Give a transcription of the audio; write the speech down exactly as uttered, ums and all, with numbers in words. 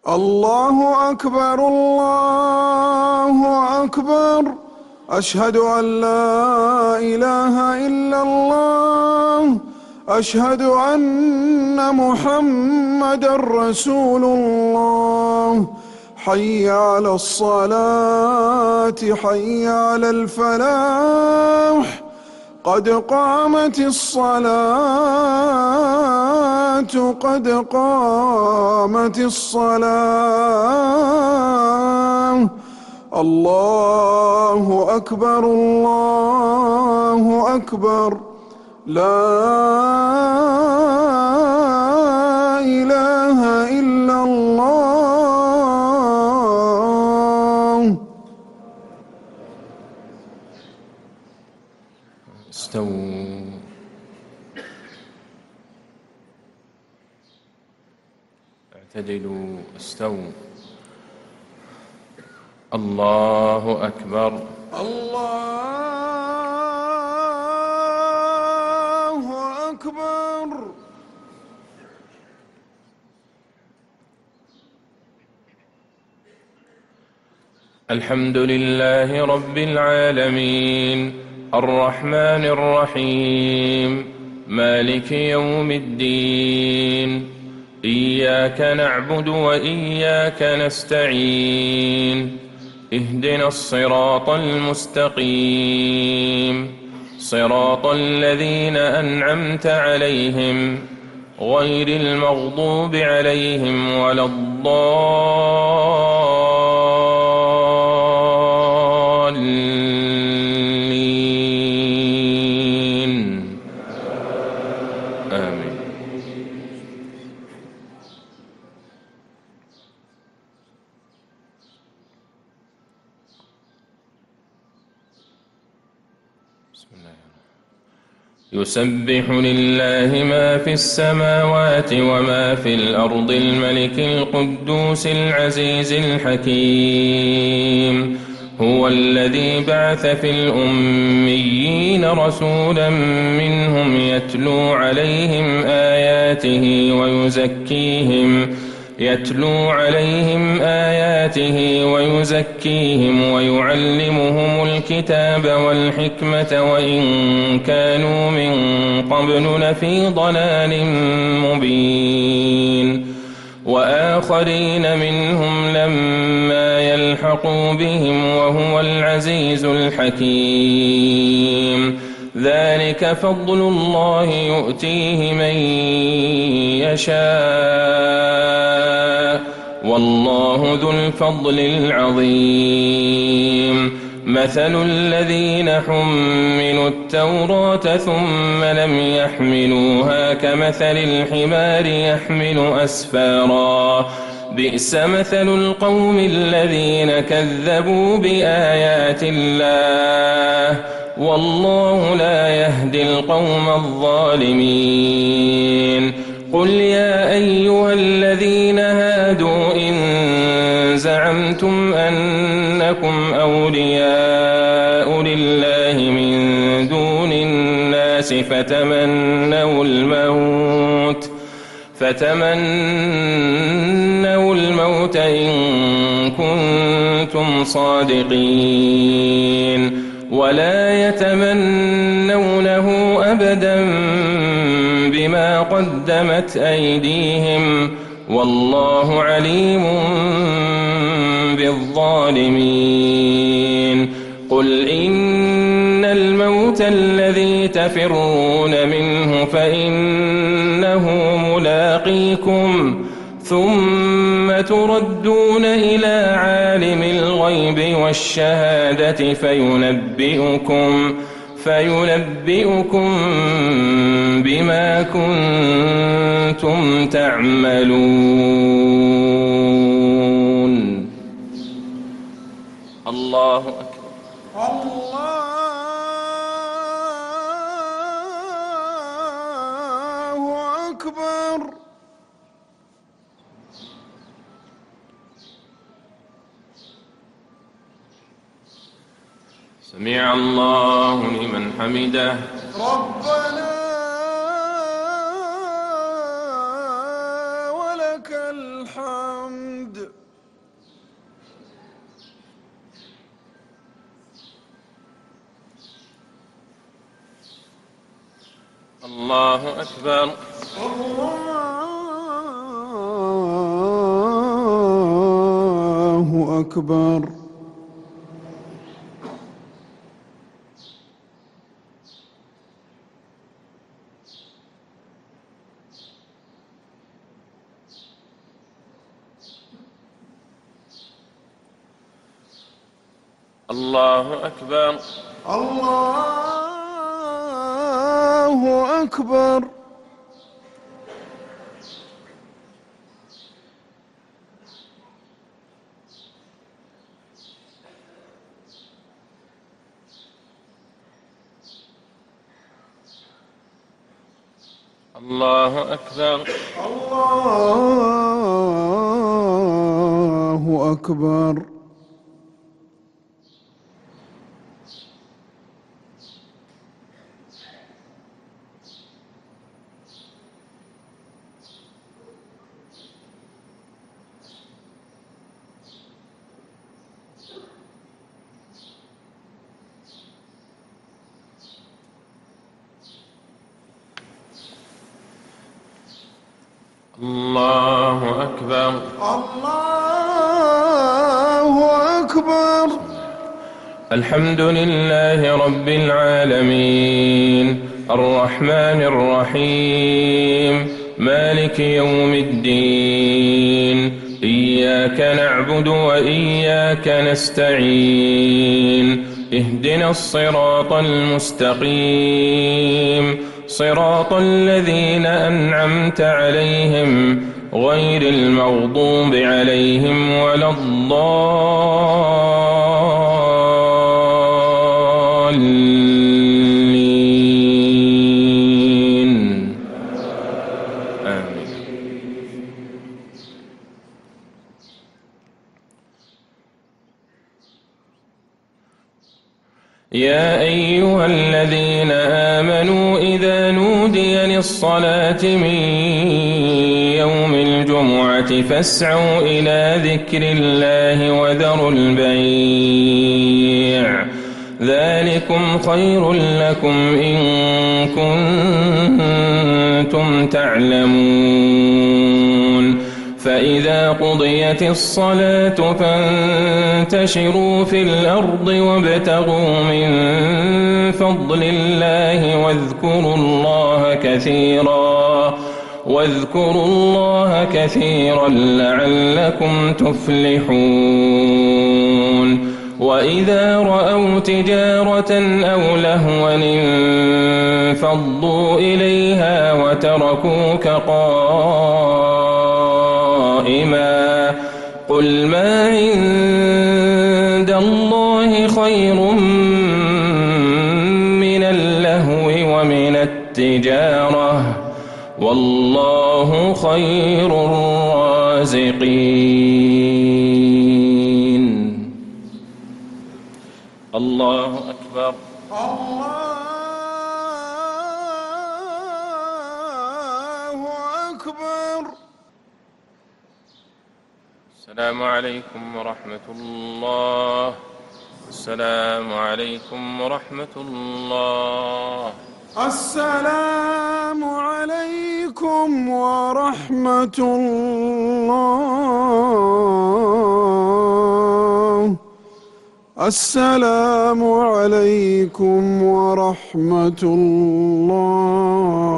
الله أكبر الله أكبر. أشهد أن لا إله إلا الله. أشهد أن محمدًا رسول الله. حي على الصلاة حي على الفلاح. قد قامت الصلاة قد قامت الصلاة. الله أكبر الله أكبر. لا إله إلا الله. استووا. اعتدلوا. استووا. الله أكبر. الله أكبر. الحمد لله رب العالمين الرحمن الرحيم مالك يوم الدين. إياك نعبد وإياك نستعين. اهدنا الصراط المستقيم صراط الذين أنعمت عليهم غير المغضوب عليهم ولا الضالين. آمين. يسبح لله ما في السماوات وما في الأرض الملك القدوس العزيز الحكيم. هو الذي بعث في الأميين رسولا منهم يتلو عليهم آياته ويزكيهم يتلو عليهم آياته ويزكيهم ويعلمهم الكتاب والحكمة وإن كانوا من قبل لفي ضلال مبين. وآخرين منهم لما يلحقوا بهم وهو العزيز الحكيم. ذلك فضل الله يؤتيه من يشاء والله ذو الفضل العظيم. مثل الذين حملوا التوراة ثم لم يحملوها كمثل الحمار يحمل أسفارا. بئس مثل القوم الذين كذبوا بآيات الله والله لا يهدي القوم الظالمين. قل يا أيها الذين هادوا إن زعمتم أنكم أولياء لله من دون الناس فتمنوا الموت فتمنوا الموت إن كنتم صادقين ولا يتمنونه أبدا بما قدمت أيديهم والله عليم بالظالمين. قل إن الموت الذي تفرون منه فإنه ملاقيكم ثم تردون إلى عالم الغيب والشهادة فينبئكم فينبئكم بما كنتم تعملون. الله أكبر. الله أكبر. سمع الله لمن حمده. ربنا ولك الحمد. الحمد. الله أكبر. الله أكبر. الله أكبر. الله أكبر. الله أكبر. الله أكبر. الله أكبر. الله أكبر. الحمد لله رب العالمين الرحمن الرحيم مالك يوم الدين إياك نعبد وإياك نستعين اهدنا الصراط المستقيم صراط الذين أنعمت عليهم غير المغضوب عليهم ولا الضالين آمين. يا أيها الذين آمنوا إذا نودي للصلاة من يوم الجمعة فاسعوا إلى ذكر الله وذروا البيع ذلكم خير لكم إن كنتم تعلمون. فإذا قضيت الصلاة فانتشروا في الأرض وابتغوا من فضل الله واذكروا الله كثيرا واذكروا الله كثيرا لعلكم تفلحون. وإذا رأوا تجارة أو لهوا انفضوا إليها وتركوك قائما قل ما عند الله خير من اللهو ومن التجارة والله خير الرازقين. الله أكبر. الله أكبر. السلام عليكم ورحمة الله. السلام عليكم ورحمة الله. السلام عليكم ورحمة الله. السلام عليكم ورحمة الله.